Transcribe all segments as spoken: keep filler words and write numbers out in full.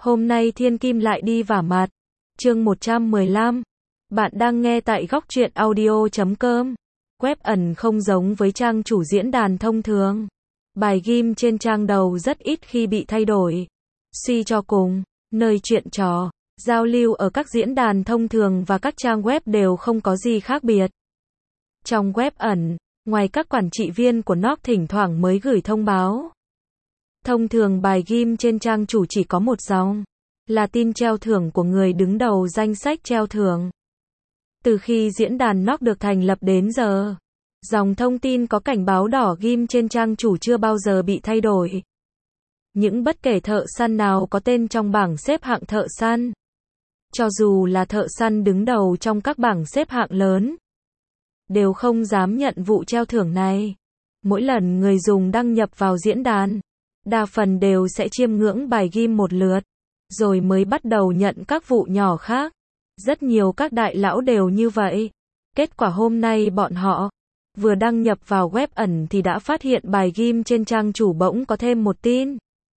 Hôm nay Thiên Kim lại đi vả mặt. Chương một trăm mười lăm. Bạn đang nghe tại góc truyện audio chấm com. Web ẩn không giống với trang chủ diễn đàn thông thường. Bài ghim trên trang đầu rất ít khi bị thay đổi. Suy cho cùng, nơi chuyện trò, giao lưu ở các diễn đàn thông thường và các trang web đều không có gì khác biệt. Trong web ẩn, ngoài các quản trị viên của nó thỉnh thoảng mới gửi thông báo. Thông thường bài ghim trên trang chủ chỉ có một dòng, là tin treo thưởng của người đứng đầu danh sách treo thưởng. Từ khi diễn đàn nó được thành lập đến giờ, dòng thông tin có cảnh báo đỏ ghim trên trang chủ chưa bao giờ bị thay đổi. Những bất kể thợ săn nào có tên trong bảng xếp hạng thợ săn, cho dù là thợ săn đứng đầu trong các bảng xếp hạng lớn, đều không dám nhận vụ treo thưởng này. Mỗi lần người dùng đăng nhập vào diễn đàn, đa phần đều sẽ chiêm ngưỡng bài ghim một lượt, rồi mới bắt đầu nhận các vụ nhỏ khác. Rất nhiều các đại lão đều như vậy. Kết quả hôm nay bọn họ vừa đăng nhập vào web ẩn thì đã phát hiện bài ghim trên trang chủ bỗng có thêm một tin.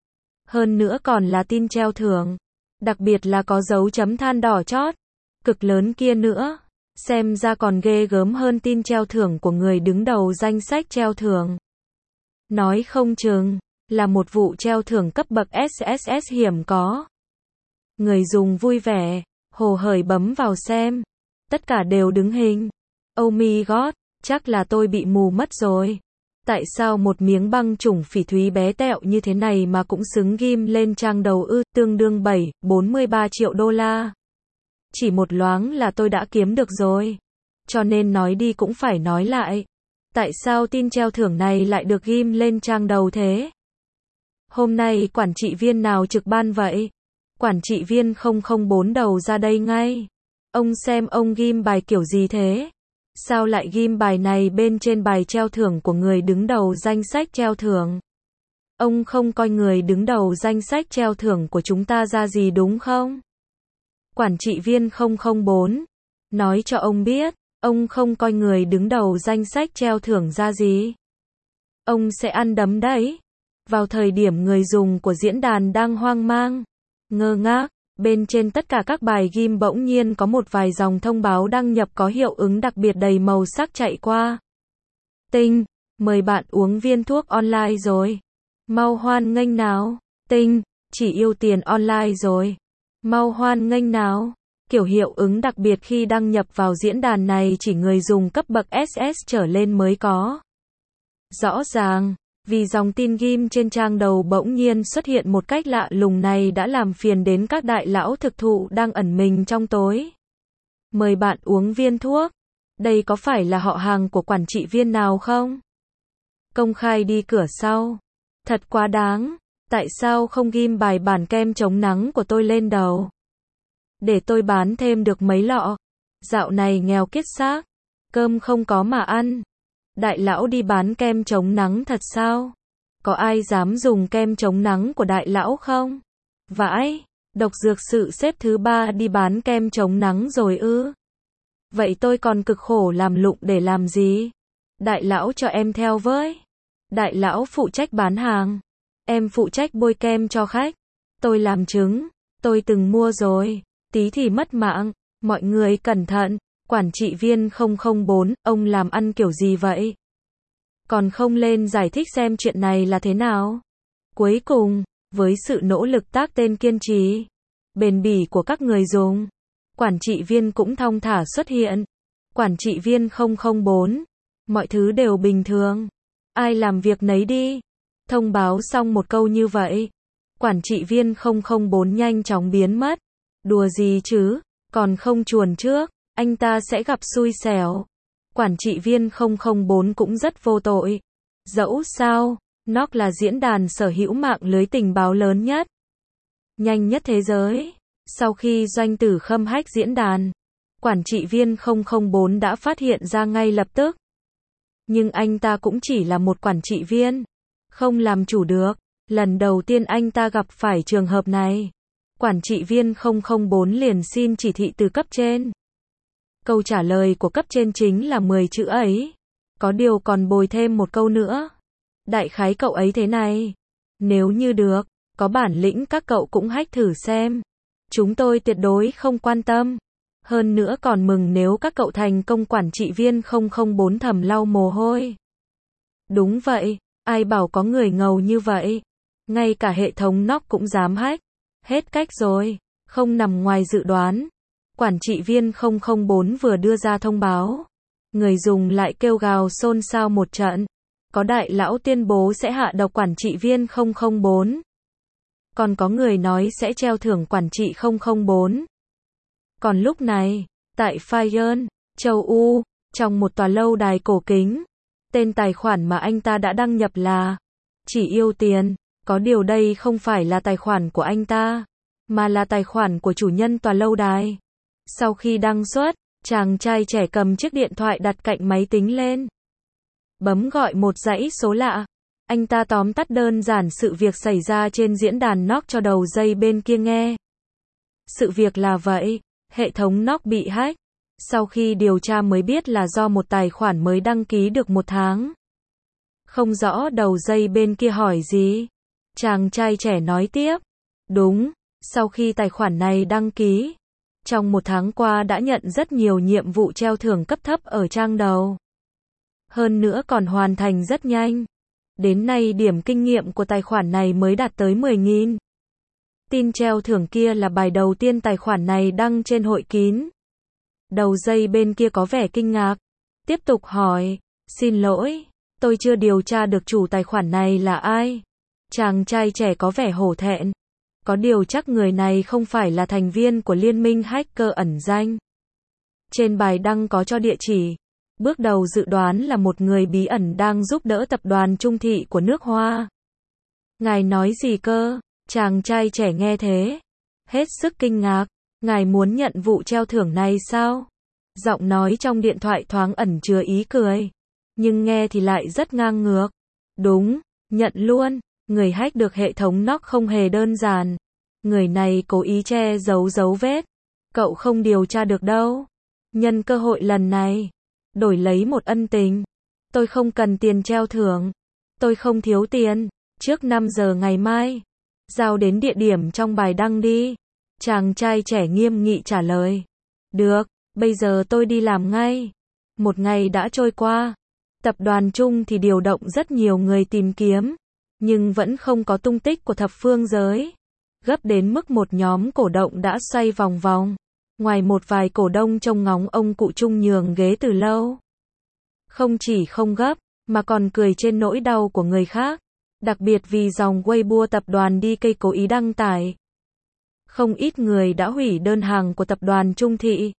Hơn nữa còn là tin treo thưởng. Đặc biệt là có dấu chấm than đỏ chót, cực lớn kia nữa. Xem ra còn ghê gớm hơn tin treo thưởng của người đứng đầu danh sách treo thưởng. Nói không chừng là một vụ treo thưởng cấp bậc ét ét ét hiếm có. Người dùng vui vẻ, hồ hởi bấm vào xem. Tất cả đều đứng hình. Oh my god, chắc là tôi bị mù mất rồi. Tại sao một miếng băng chủng phỉ thúy bé tẹo như thế này mà cũng xứng ghim lên trang đầu ư, tương đương bảy phẩy bốn mươi ba triệu đô la. Chỉ một loáng là tôi đã kiếm được rồi. Cho nên nói đi cũng phải nói lại. Tại sao tin treo thưởng này lại được ghim lên trang đầu thế? Hôm nay quản trị viên nào trực ban vậy? Quản trị viên không không bốn đầu ra đây ngay. Ông xem ông ghim bài kiểu gì thế? Sao lại ghim bài này bên trên bài treo thưởng của người đứng đầu danh sách treo thưởng? Ông không coi người đứng đầu danh sách treo thưởng của chúng ta ra gì đúng không? Quản trị viên không không bốn. Nói cho ông biết, ông không coi người đứng đầu danh sách treo thưởng ra gì. Ông sẽ ăn đấm đấy. Vào thời điểm người dùng của diễn đàn đang hoang mang, ngơ ngác, bên trên tất cả các bài ghim bỗng nhiên có một vài dòng thông báo đăng nhập có hiệu ứng đặc biệt đầy màu sắc chạy qua. Tinh, mời bạn uống viên thuốc online rồi. Mau hoan nghênh nào. Tinh, chỉ yêu tiền online rồi. Mau hoan nghênh nào. Kiểu hiệu ứng đặc biệt khi đăng nhập vào diễn đàn này chỉ người dùng cấp bậc ét ét trở lên mới có. Rõ ràng, vì dòng tin ghim trên trang đầu bỗng nhiên xuất hiện một cách lạ lùng này đã làm phiền đến các đại lão thực thụ đang ẩn mình trong tối. Mời bạn uống viên thuốc. Đây có phải là họ hàng của quản trị viên nào không? Công khai đi cửa sau. Thật quá đáng. Tại sao không ghim bài bản kem chống nắng của tôi lên đầu? Để tôi bán thêm được mấy lọ. Dạo này nghèo kiết xác. Cơm không có mà ăn. Đại lão đi bán kem chống nắng thật sao? Có ai dám dùng kem chống nắng của đại lão không? Vãi, độc dược sự xếp thứ ba đi bán kem chống nắng rồi ư? Vậy tôi còn cực khổ làm lụng để làm gì? Đại lão cho em theo với. Đại lão phụ trách bán hàng. Em phụ trách bôi kem cho khách. Tôi làm chứng. Tôi từng mua rồi. Tí thì mất mạng. Mọi người cẩn thận. Quản trị viên không không bốn, ông làm ăn kiểu gì vậy? Còn không lên giải thích xem chuyện này là thế nào? Cuối cùng, với sự nỗ lực tác tên kiên trì, bền bỉ của các người dùng, quản trị viên cũng thong thả xuất hiện. Quản trị viên không không bốn, mọi thứ đều bình thường. Ai làm việc nấy đi. Thông báo xong một câu như vậy, quản trị viên không không bốn nhanh chóng biến mất. Đùa gì chứ, còn không chuồn trước. Anh ta sẽ gặp xui xẻo. Quản trị viên không không bốn cũng rất vô tội. Dẫu sao, nó là diễn đàn sở hữu mạng lưới tình báo lớn nhất, nhanh nhất thế giới. Sau khi doanh tử khâm hack diễn đàn, quản trị viên không không bốn đã phát hiện ra ngay lập tức. Nhưng anh ta cũng chỉ là một quản trị viên, không làm chủ được. Lần đầu tiên anh ta gặp phải trường hợp này, quản trị viên không không bốn liền xin chỉ thị từ cấp trên. Câu trả lời của cấp trên chính là mười chữ ấy. Có điều còn bồi thêm một câu nữa. Đại khái cậu ấy thế này. Nếu như được, Có bản lĩnh các cậu cũng hack thử xem. Chúng tôi tuyệt đối không quan tâm. Hơn nữa còn mừng nếu các cậu thành công. Quản trị viên không không bốn thầm lau mồ hôi. Đúng vậy, ai bảo có người ngầu như vậy. Ngay cả hệ thống en ô xê cũng dám hack. Hết cách rồi, không nằm ngoài dự đoán. Quản trị viên không không bốn vừa đưa ra thông báo. Người dùng lại kêu gào xôn xao một trận. Có đại lão tuyên bố sẽ hạ độc quản trị viên không không bốn. Còn có người nói sẽ treo thưởng quản trị không không bốn. Còn lúc này, tại Fayern, châu Âu, trong một tòa lâu đài cổ kính, tên tài khoản mà anh ta đã đăng nhập là Chỉ yêu tiền. Có điều đây không phải là tài khoản của anh ta, mà là tài khoản của chủ nhân tòa lâu đài. Sau khi đăng xuất, chàng trai trẻ cầm chiếc điện thoại đặt cạnh máy tính lên. Bấm gọi một dãy số lạ. Anh ta tóm tắt đơn giản sự việc xảy ra trên diễn đàn en ô xê cho đầu dây bên kia nghe. Sự việc là vậy, hệ thống en ô xê bị hack. Sau khi điều tra mới biết là do một tài khoản mới đăng ký được một tháng. Không rõ đầu dây bên kia hỏi gì. Chàng trai trẻ nói tiếp. Đúng, sau khi tài khoản này đăng ký, trong một tháng qua đã nhận rất nhiều nhiệm vụ treo thưởng cấp thấp ở trang đầu. Hơn nữa còn hoàn thành rất nhanh. Đến nay điểm kinh nghiệm của tài khoản này mới đạt tới mười nghìn. Tin treo thưởng kia là bài đầu tiên tài khoản này đăng trên hội kín. Đầu dây bên kia có vẻ kinh ngạc. Tiếp tục hỏi. Xin lỗi, tôi chưa điều tra được chủ tài khoản này là ai. Chàng trai trẻ có vẻ hổ thẹn. Có điều chắc người này không phải là thành viên của liên minh hacker ẩn danh. Trên bài đăng có cho địa chỉ. Bước đầu dự đoán là một người bí ẩn đang giúp đỡ tập đoàn Trung Thị của nước Hoa. Ngài nói gì cơ? Chàng trai trẻ nghe thế. Hết sức kinh ngạc. Ngài muốn nhận vụ treo thưởng này sao? Giọng nói trong điện thoại thoáng ẩn chứa ý cười. Nhưng nghe thì lại rất ngang ngược. Đúng, nhận luôn. Người hack được hệ thống en ô xê không hề đơn giản. Người này cố ý che giấu dấu vết. Cậu không điều tra được đâu. Nhân cơ hội lần này, đổi lấy một ân tình. Tôi không cần tiền treo thưởng. Tôi không thiếu tiền. Trước năm giờ ngày mai, giao đến địa điểm trong bài đăng đi. Chàng trai trẻ nghiêm nghị trả lời. Được, bây giờ tôi đi làm ngay. Một ngày đã trôi qua. Tập đoàn Trung thì điều động rất nhiều người tìm kiếm. Nhưng vẫn không có tung tích của thập phương giới. Gấp đến mức một nhóm cổ động đã xoay vòng vòng. Ngoài một vài cổ đông trông ngóng ông cụ Trung nhường ghế từ lâu. Không chỉ không gấp, mà còn cười trên nỗi đau của người khác. Đặc biệt vì dòng Weibo tập đoàn đi cây cố ý đăng tải. Không ít người đã hủy đơn hàng của tập đoàn Trung Thị.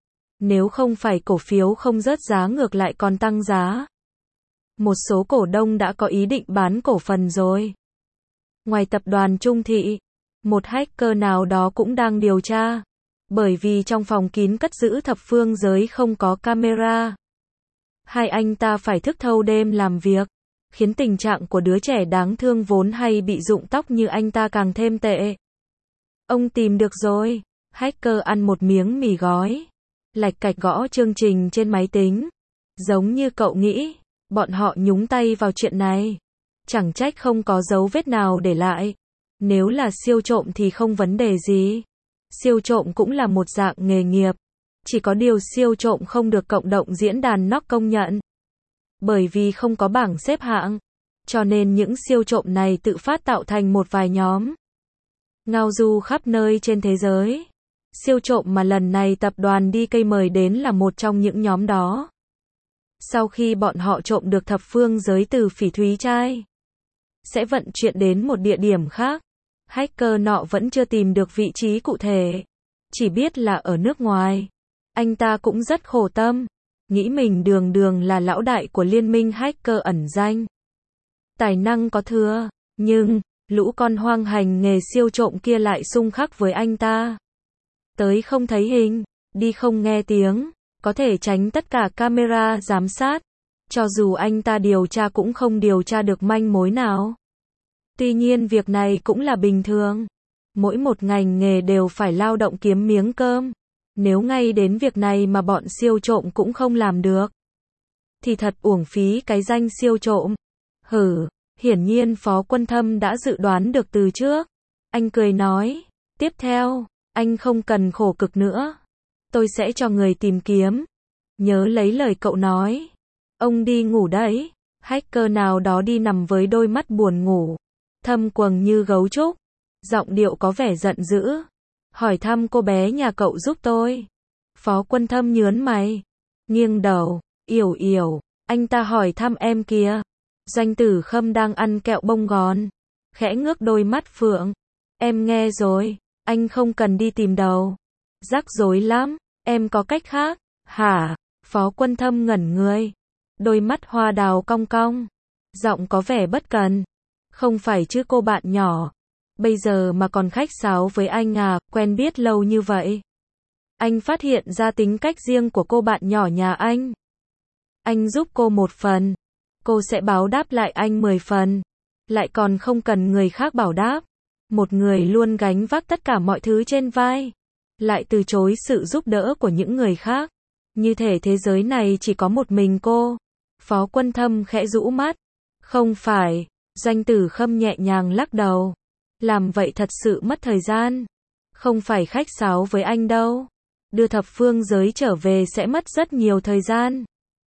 Nếu không phải cổ phiếu không rớt giá ngược lại còn tăng giá. Một số cổ đông đã có ý định bán cổ phần rồi. Ngoài tập đoàn Trung Thị, một hacker nào đó cũng đang điều tra. Bởi vì trong phòng kín cất giữ thập phương giới không có camera. Hai anh ta phải thức thâu đêm làm việc, khiến tình trạng của đứa trẻ đáng thương vốn hay bị rụng tóc như anh ta càng thêm tệ. Ông tìm được rồi. Hacker ăn một miếng mì gói, lạch cạch gõ chương trình trên máy tính. Giống như cậu nghĩ, bọn họ nhúng tay vào chuyện này. Chẳng trách không có dấu vết nào để lại. Nếu là siêu trộm thì không vấn đề gì. Siêu trộm cũng là một dạng nghề nghiệp. Chỉ có điều siêu trộm không được cộng đồng diễn đàn en ô xê công nhận. Bởi vì không có bảng xếp hạng. Cho nên những siêu trộm này tự phát tạo thành một vài nhóm. Ngao du khắp nơi trên thế giới. Siêu trộm mà lần này tập đoàn đê ca mời đến là một trong những nhóm đó. Sau khi bọn họ trộm được thập phương giới từ phỉ thúy trai, sẽ vận chuyển đến một địa điểm khác. Hacker nọ vẫn chưa tìm được vị trí cụ thể. Chỉ biết là ở nước ngoài. Anh ta cũng rất khổ tâm. Nghĩ mình đường đường là lão đại của liên minh hacker ẩn danh. Tài năng có thừa. Nhưng, lũ con hoang hành nghề siêu trộm kia lại xung khắc với anh ta. Tới không thấy hình, đi không nghe tiếng. Có thể tránh tất cả camera giám sát. Cho dù anh ta điều tra cũng không điều tra được manh mối nào. Tuy nhiên việc này cũng là bình thường. Mỗi một ngành nghề đều phải lao động kiếm miếng cơm. Nếu ngay đến việc này mà bọn siêu trộm cũng không làm được, thì thật uổng phí cái danh siêu trộm. Hử, hiển nhiên Phó Quân Thâm đã dự đoán được từ trước. Anh cười nói, tiếp theo, anh không cần khổ cực nữa. Tôi sẽ cho người tìm kiếm. Nhớ lấy lời cậu nói. Ông đi ngủ đấy. Hacker nào đó đi nằm với đôi mắt buồn ngủ, thâm quầng như gấu trúc, giọng điệu có vẻ giận dữ. Hỏi thăm cô bé nhà cậu giúp tôi. Phó Quân Thâm nhớn mày, nghiêng đầu, Yểu Yểu, anh ta hỏi thăm em kìa. Doanh Tử Khâm đang ăn kẹo bông gòn, khẽ ngước đôi mắt phượng. Em nghe rồi, anh không cần đi tìm đâu. Rắc rối lắm, em có cách khác. Hả? Phó Quân Thâm ngẩn người, đôi mắt hoa đào cong cong, giọng có vẻ bất cần. Không phải chứ cô bạn nhỏ, bây giờ mà còn khách sáo với anh à, quen biết lâu như vậy. Anh phát hiện ra tính cách riêng của cô bạn nhỏ nhà anh. Anh giúp cô một phần, cô sẽ báo đáp lại anh mười phần. Lại còn không cần người khác bảo đáp. Một người luôn gánh vác tất cả mọi thứ trên vai, lại từ chối sự giúp đỡ của những người khác. Như thể thế giới này chỉ có một mình cô. Phó Quân Thâm khẽ rũ mắt. Không phải. Doanh Tử Khâm nhẹ nhàng lắc đầu. Làm vậy thật sự mất thời gian. Không phải khách sáo với anh đâu. Đưa thập phương giới trở về sẽ mất rất nhiều thời gian.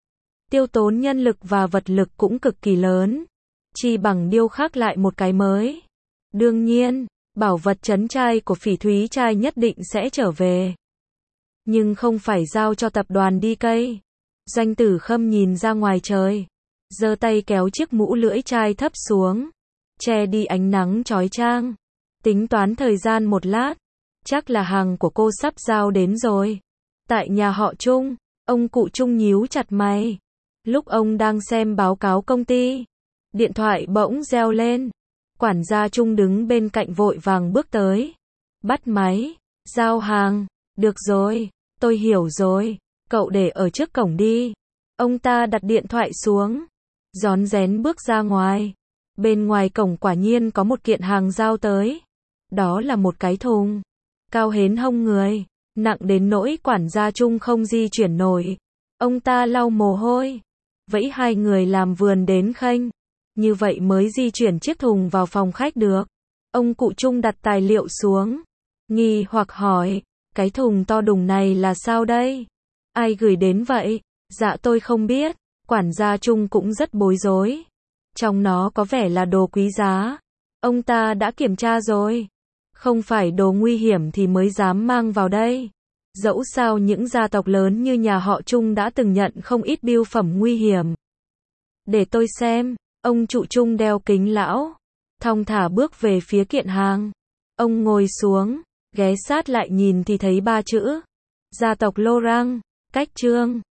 Tiêu tốn nhân lực và vật lực cũng cực kỳ lớn. Chi bằng điêu khắc lại một cái mới. Đương nhiên, bảo vật trấn trai của Phỉ Thúy Trai nhất định sẽ trở về. Nhưng không phải giao cho tập đoàn đi cây. Doanh Tử Khâm nhìn ra ngoài trời, giơ tay kéo chiếc mũ lưỡi trai thấp xuống, che đi ánh nắng chói chang. Tính toán thời gian một lát, chắc là hàng của cô sắp giao đến rồi. Tại nhà họ Trung, ông cụ Trung nhíu chặt mày. Lúc ông đang xem báo cáo công ty, điện thoại bỗng reo lên. Quản gia Trung đứng bên cạnh vội vàng bước tới. Bắt máy, giao hàng, được rồi, tôi hiểu rồi, cậu để ở trước cổng đi. Ông ta đặt điện thoại xuống, rón rén bước ra ngoài. Bên ngoài cổng quả nhiên có một kiện hàng giao tới. Đó là một cái thùng, cao hến hông người, nặng đến nỗi quản gia Trung không di chuyển nổi. Ông ta lau mồ hôi, vẫy hai người làm vườn đến khênh. Như vậy mới di chuyển chiếc thùng vào phòng khách được. Ông cụ Trung đặt tài liệu xuống, nghi hoặc hỏi, cái thùng to đùng này là sao đây? Ai gửi đến vậy? Dạ tôi không biết. Quản gia Trung cũng rất bối rối. Trong nó có vẻ là đồ quý giá. Ông ta đã kiểm tra rồi. Không phải đồ nguy hiểm thì mới dám mang vào đây. Dẫu sao những gia tộc lớn như nhà họ Trung đã từng nhận không ít bưu phẩm nguy hiểm. Để tôi xem. Ông trụ Trung đeo kính lão, thong thả bước về phía kiện hàng. Ông ngồi xuống, ghé sát lại nhìn thì thấy ba chữ. Gia tộc Lô Răng, cách trương.